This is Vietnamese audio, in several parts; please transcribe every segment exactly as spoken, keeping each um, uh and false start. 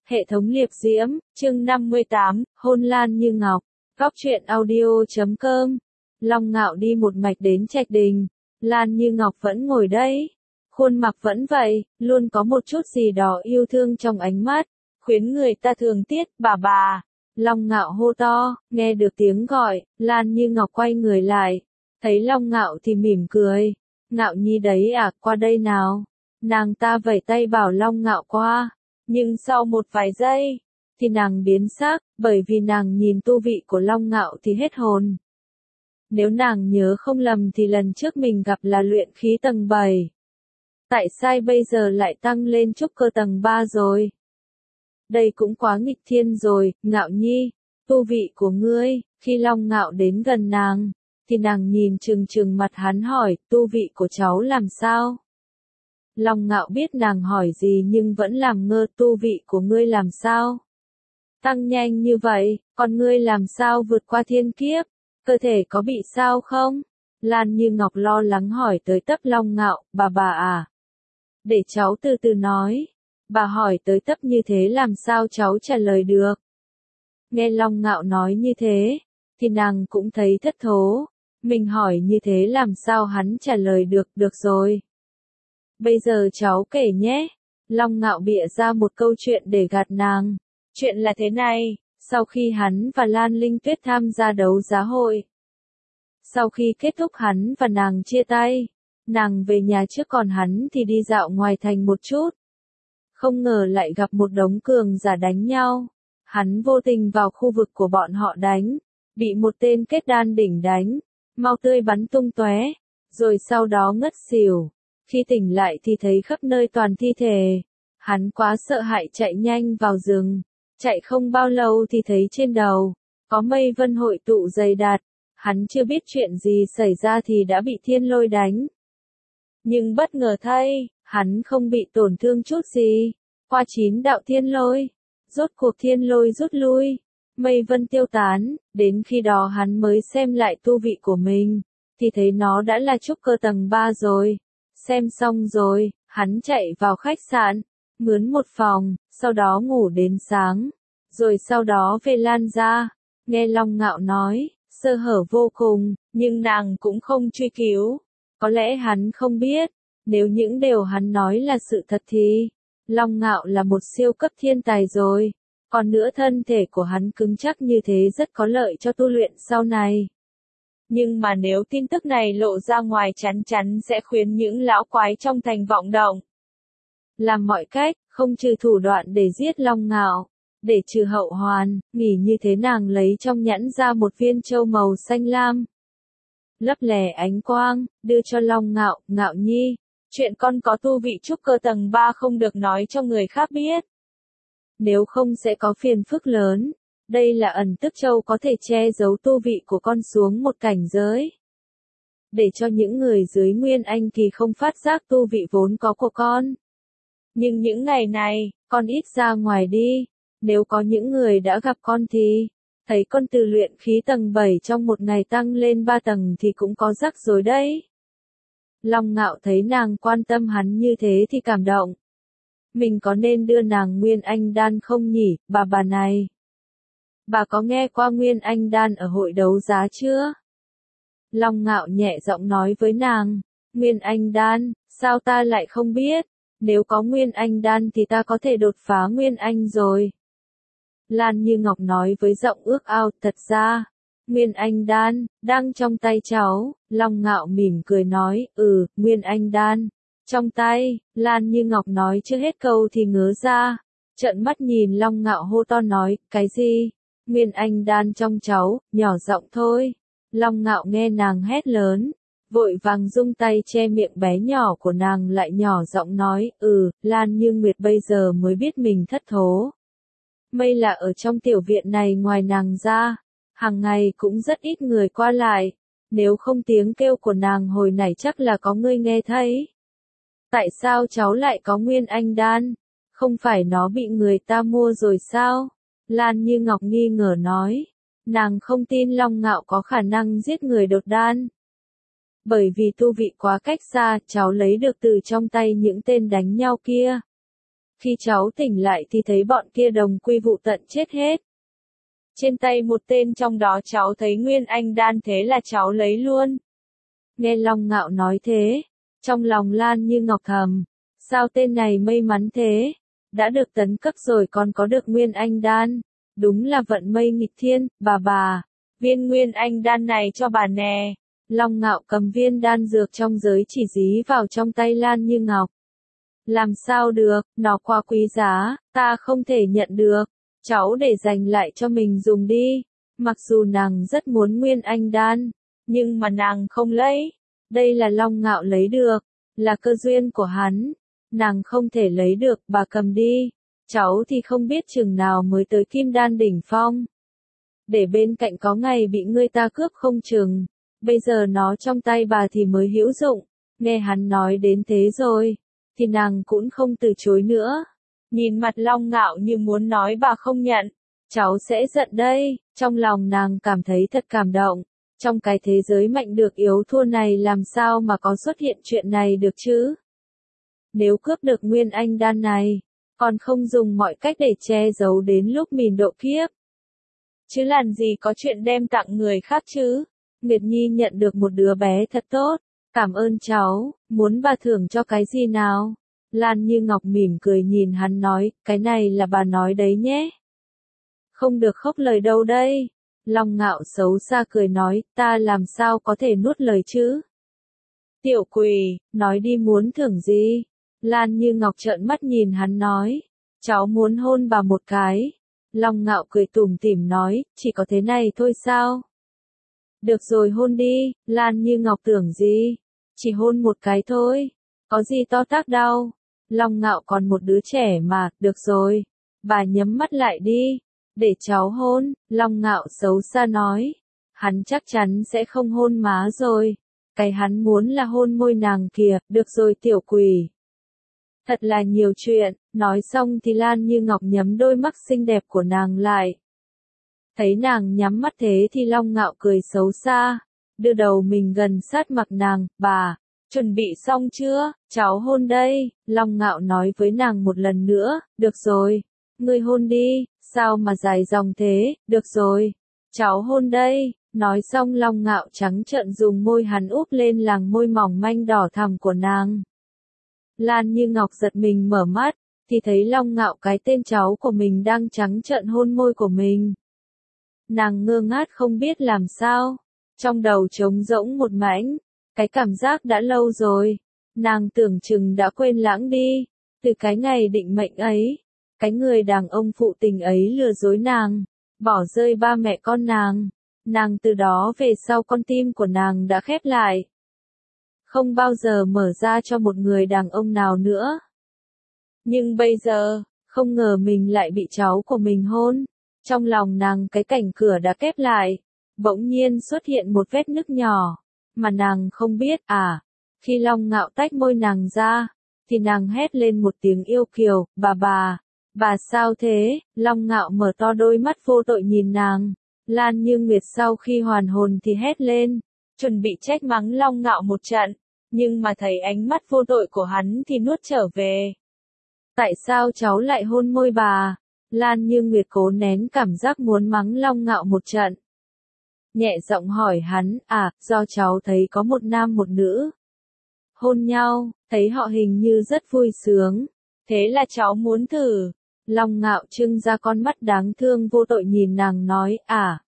Hệ thống liệp diễm, chương năm mươi tám, hôn Lan Như Ngọc. Góc truyện audio chấm com. Long Ngạo đi một mạch đến Trạch Đình. Lan Như Ngọc vẫn ngồi đấy. Khuôn mặt vẫn vậy, luôn có một chút gì đó yêu thương trong ánh mắt, khuyến người ta thường tiếc, bà bà. Long Ngạo hô to, nghe được tiếng gọi, Lan Như Ngọc quay người lại. Thấy Long Ngạo thì mỉm cười. Ngạo Nhi đấy à, qua đây nào. Nàng ta vẫy tay bảo Long Ngạo qua. Nhưng sau một vài giây, thì nàng biến sắc, bởi vì nàng nhìn tu vị của Long Ngạo thì hết hồn. Nếu nàng nhớ không lầm thì lần trước mình gặp là luyện khí tầng bảy. Tại sao bây giờ lại tăng lên trúc cơ tầng ba rồi? Đây cũng quá nghịch thiên rồi, Ngạo Nhi, tu vị của ngươi. Khi Long Ngạo đến gần nàng, thì nàng nhìn trừng trừng mặt hắn hỏi, tu vị của cháu làm sao? Long Ngạo biết nàng hỏi gì nhưng vẫn làm ngơ, tu vị của ngươi làm sao? Tăng nhanh như vậy, còn ngươi làm sao vượt qua thiên kiếp? Cơ thể có bị sao không? Lan Như Ngọc lo lắng hỏi tới tấp Long Ngạo, bà bà à? Để cháu từ từ nói. Bà hỏi tới tấp như thế làm sao cháu trả lời được? Nghe Long Ngạo nói như thế, thì nàng cũng thấy thất thố. Mình hỏi như thế làm sao hắn trả lời được, được rồi. Bây giờ cháu kể nhé. Long Ngạo bịa ra một câu chuyện để gạt nàng. Chuyện là thế này, sau khi hắn và Lan Linh Tuyết tham gia đấu giá hội. Sau khi kết thúc hắn và nàng chia tay, nàng về nhà trước còn hắn thì đi dạo ngoài thành một chút. Không ngờ lại gặp một đống cường giả đánh nhau. Hắn vô tình vào khu vực của bọn họ đánh, bị một tên kết đan đỉnh đánh, mau tươi bắn tung tóe, rồi sau đó ngất xỉu. Khi tỉnh lại thì thấy khắp nơi toàn thi thể. Hắn quá sợ hãi chạy nhanh vào rừng. Chạy không bao lâu thì thấy trên đầu có mây vân hội tụ dày đặc. Hắn chưa biết chuyện gì xảy ra thì đã bị thiên lôi đánh. Nhưng bất ngờ thay, hắn không bị tổn thương chút gì. Qua chín đạo thiên lôi, rốt cuộc thiên lôi rút lui, mây vân tiêu tán. Đến khi đó hắn mới xem lại tu vị của mình, thì thấy nó đã là trúc cơ tầng ba rồi. Xem xong rồi, hắn chạy vào khách sạn, mướn một phòng, sau đó ngủ đến sáng, rồi sau đó về Lan gia. Nghe Long Ngạo nói, sơ hở vô cùng, nhưng nàng cũng không truy cứu. Có lẽ hắn không biết, nếu những điều hắn nói là sự thật thì, Long Ngạo là một siêu cấp thiên tài rồi. Còn nữa thân thể của hắn cứng chắc như thế rất có lợi cho tu luyện sau này. Nhưng mà nếu tin tức này lộ ra ngoài chắn chắn sẽ khiến những lão quái trong thành vọng động. Làm mọi cách, không trừ thủ đoạn để giết Long Ngạo. Để trừ hậu hoàn, nghỉ như thế nàng lấy trong nhẫn ra một viên châu màu xanh lam. Lấp lẻ ánh quang, đưa cho Long Ngạo, Ngạo Nhi. Chuyện con có tu vị trúc cơ tầng ba không được nói cho người khác biết. Nếu không sẽ có phiền phức lớn. Đây là ẩn tức châu có thể che giấu tu vị của con xuống một cảnh giới. Để cho những người dưới Nguyên Anh kỳ không phát giác tu vị vốn có của con. Nhưng những ngày này, con ít ra ngoài đi. Nếu có những người đã gặp con thì, thấy con từ luyện khí tầng bảy trong một ngày tăng lên ba tầng thì cũng có rắc rồi đấy. Long Ngạo thấy nàng quan tâm hắn như thế thì cảm động. Mình có nên đưa nàng Nguyên Anh đan không nhỉ, bà bà này? Bà có nghe qua Nguyên Anh đan ở hội đấu giá chưa? Long Ngạo nhẹ giọng nói với nàng, Nguyên Anh đan, sao ta lại không biết? Nếu có Nguyên Anh đan thì ta có thể đột phá Nguyên Anh rồi. Lan Như Ngọc nói với giọng ước ao, thật ra, Nguyên Anh đan, đang trong tay cháu. Long Ngạo mỉm cười nói, ừ, Nguyên Anh đan, trong tay. Lan Như Ngọc nói chưa hết câu thì ngớ ra, trợn mắt nhìn Long Ngạo hô to nói, cái gì? Nguyên Anh đan trong cháu, nhỏ giọng thôi. Long Ngạo nghe nàng hét lớn, vội vàng dung tay che miệng bé nhỏ của nàng lại nhỏ giọng nói, ừ, Lan Như Nguyệt bây giờ mới biết mình thất thố. May là ở trong tiểu viện này ngoài nàng ra, hàng ngày cũng rất ít người qua lại, nếu không tiếng kêu của nàng hồi nãy chắc là có người nghe thấy. Tại sao cháu lại có Nguyên Anh đan? Không phải nó bị người ta mua rồi sao? Lan Như Ngọc nghi ngờ nói, nàng không tin Long Ngạo có khả năng giết người đột đan. Bởi vì tu vị quá cách xa, cháu lấy được từ trong tay những tên đánh nhau kia. Khi cháu tỉnh lại thì thấy bọn kia đồng quy vụ tận chết hết. Trên tay một tên trong đó cháu thấy nguyên anh đan, thế là cháu lấy luôn. Nghe Long Ngạo nói thế, trong lòng Lan Như Ngọc thầm, sao tên này may mắn thế, đã được tấn cấp rồi còn có được nguyên anh đan, đúng là vận may nghịch thiên. Bà bà, viên nguyên anh đan này cho bà nè. Long Ngạo cầm viên đan dược trong giới chỉ dí vào trong tay Lan Như Ngọc. Làm sao được, nó quá quý giá, ta không thể nhận được, cháu để dành lại cho mình dùng đi. Mặc dù nàng rất muốn nguyên anh đan, nhưng mà nàng không lấy. Đây là Long Ngạo lấy được, là cơ duyên của hắn. Nàng không thể lấy được, bà cầm đi. Cháu thì không biết chừng nào mới tới kim đan đỉnh phong. Để bên cạnh có ngày bị người ta cướp không chừng. Bây giờ nó trong tay bà thì mới hữu dụng. Nghe hắn nói đến thế rồi, thì nàng cũng không từ chối nữa. Nhìn mặt Long Ngạo như muốn nói bà không nhận, cháu sẽ giận đây. Trong lòng nàng cảm thấy thật cảm động. Trong cái thế giới mạnh được yếu thua này làm sao mà có xuất hiện chuyện này được chứ? Nếu cướp được nguyên anh đan này, còn không dùng mọi cách để che giấu đến lúc mình độ kiếp. Chứ làm gì có chuyện đem tặng người khác chứ? Nguyệt Nhi nhận được một đứa bé thật tốt. Cảm ơn cháu, muốn bà thưởng cho cái gì nào? Lan Như Ngọc mỉm cười nhìn hắn nói, cái này là bà nói đấy nhé. Không được khóc lời đâu đây. Long Ngạo xấu xa cười nói, ta làm sao có thể nuốt lời chứ? Tiểu quỷ, nói đi muốn thưởng gì? Lan Như Ngọc trợn mắt nhìn hắn nói, cháu muốn hôn bà một cái. Long Ngạo cười tủm tỉm nói, chỉ có thế này thôi sao? Được rồi hôn đi. Lan Như Ngọc tưởng gì? Chỉ hôn một cái thôi, có gì to tát đâu. Long Ngạo còn một đứa trẻ mà, được rồi, bà nhắm mắt lại đi, để cháu hôn. Long Ngạo xấu xa nói, hắn chắc chắn sẽ không hôn má rồi, cái hắn muốn là hôn môi nàng kìa. Được rồi tiểu quỷ. Thật là nhiều chuyện. Nói xong thì Lan Như Ngọc nhắm đôi mắt xinh đẹp của nàng lại. Thấy nàng nhắm mắt thế thì Long Ngạo cười xấu xa, đưa đầu mình gần sát mặt nàng. Bà, chuẩn bị xong chưa, cháu hôn đây. Long Ngạo nói với nàng một lần nữa, được rồi, ngươi hôn đi. Sao mà dài dòng thế? Được rồi, cháu hôn đây. Nói xong Long Ngạo trắng trợn dùng môi hắn úp lên làn môi mỏng manh đỏ thẳm của nàng. Lan Như Ngọc giật mình mở mắt, thì thấy Long Ngạo cái tên cháu của mình đang trắng trợn hôn môi của mình. Nàng ngơ ngác không biết làm sao, trong đầu trống rỗng một mảnh, cái cảm giác đã lâu rồi, nàng tưởng chừng đã quên lãng đi, từ cái ngày định mệnh ấy, cái người đàn ông phụ tình ấy lừa dối nàng, bỏ rơi ba mẹ con nàng, nàng từ đó về sau con tim của nàng đã khép lại. Không bao giờ mở ra cho một người đàn ông nào nữa. Nhưng bây giờ, không ngờ mình lại bị cháu của mình hôn. Trong lòng nàng cái cảnh cửa đã khép lại, bỗng nhiên xuất hiện một vết nứt nhỏ, mà nàng không biết. À, khi Long Ngạo tách môi nàng ra, thì nàng hét lên một tiếng yêu kiều, bà bà, bà sao thế? Long Ngạo mở to đôi mắt vô tội nhìn nàng. Lan Như Nguyệt sau khi hoàn hồn thì hét lên, chuẩn bị trách mắng Long Ngạo một trận, nhưng mà thấy ánh mắt vô tội của hắn thì nuốt trở về. Tại sao cháu lại hôn môi bà? Lan Như Nguyệt cố nén cảm giác muốn mắng Long Ngạo một trận. Nhẹ giọng hỏi hắn, à, do cháu thấy có một nam một nữ hôn nhau, thấy họ hình như rất vui sướng, thế là cháu muốn thử. Long Ngạo trưng ra con mắt đáng thương vô tội nhìn nàng nói, à.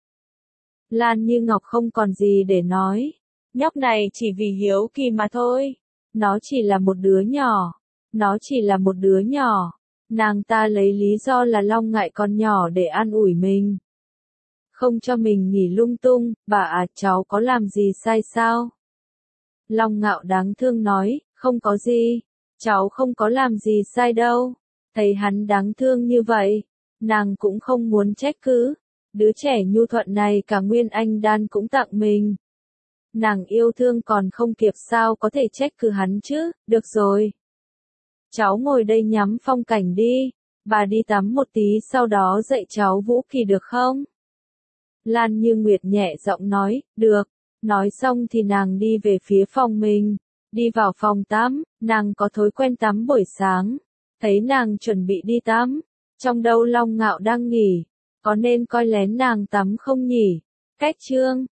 Lan Như Ngọc không còn gì để nói, nhóc này chỉ vì hiếu kỳ mà thôi, nó chỉ là một đứa nhỏ, nó chỉ là một đứa nhỏ. Nàng ta lấy lý do là Long Ngạo còn nhỏ để an ủi mình, không cho mình nghỉ lung tung. Bà à, cháu có làm gì sai sao? Long Ngạo đáng thương nói, không có gì, cháu không có làm gì sai đâu. Thấy hắn đáng thương như vậy, nàng cũng không muốn trách cứ, đứa trẻ nhu thuận này cả nguyên anh đan cũng tặng mình. Nàng yêu thương còn không kịp sao có thể trách cứ hắn chứ. Được rồi, cháu ngồi đây nhắm phong cảnh đi, bà đi tắm một tí sau đó dạy cháu vũ kỳ được không? Lan Như Nguyệt nhẹ giọng nói, được. Nói xong thì nàng đi về phía phòng mình, đi vào phòng tắm, nàng có thói quen tắm buổi sáng, thấy nàng chuẩn bị đi tắm, trong đâu Long Ngạo đang nghỉ, có nên coi lén nàng tắm không nhỉ? Cách chương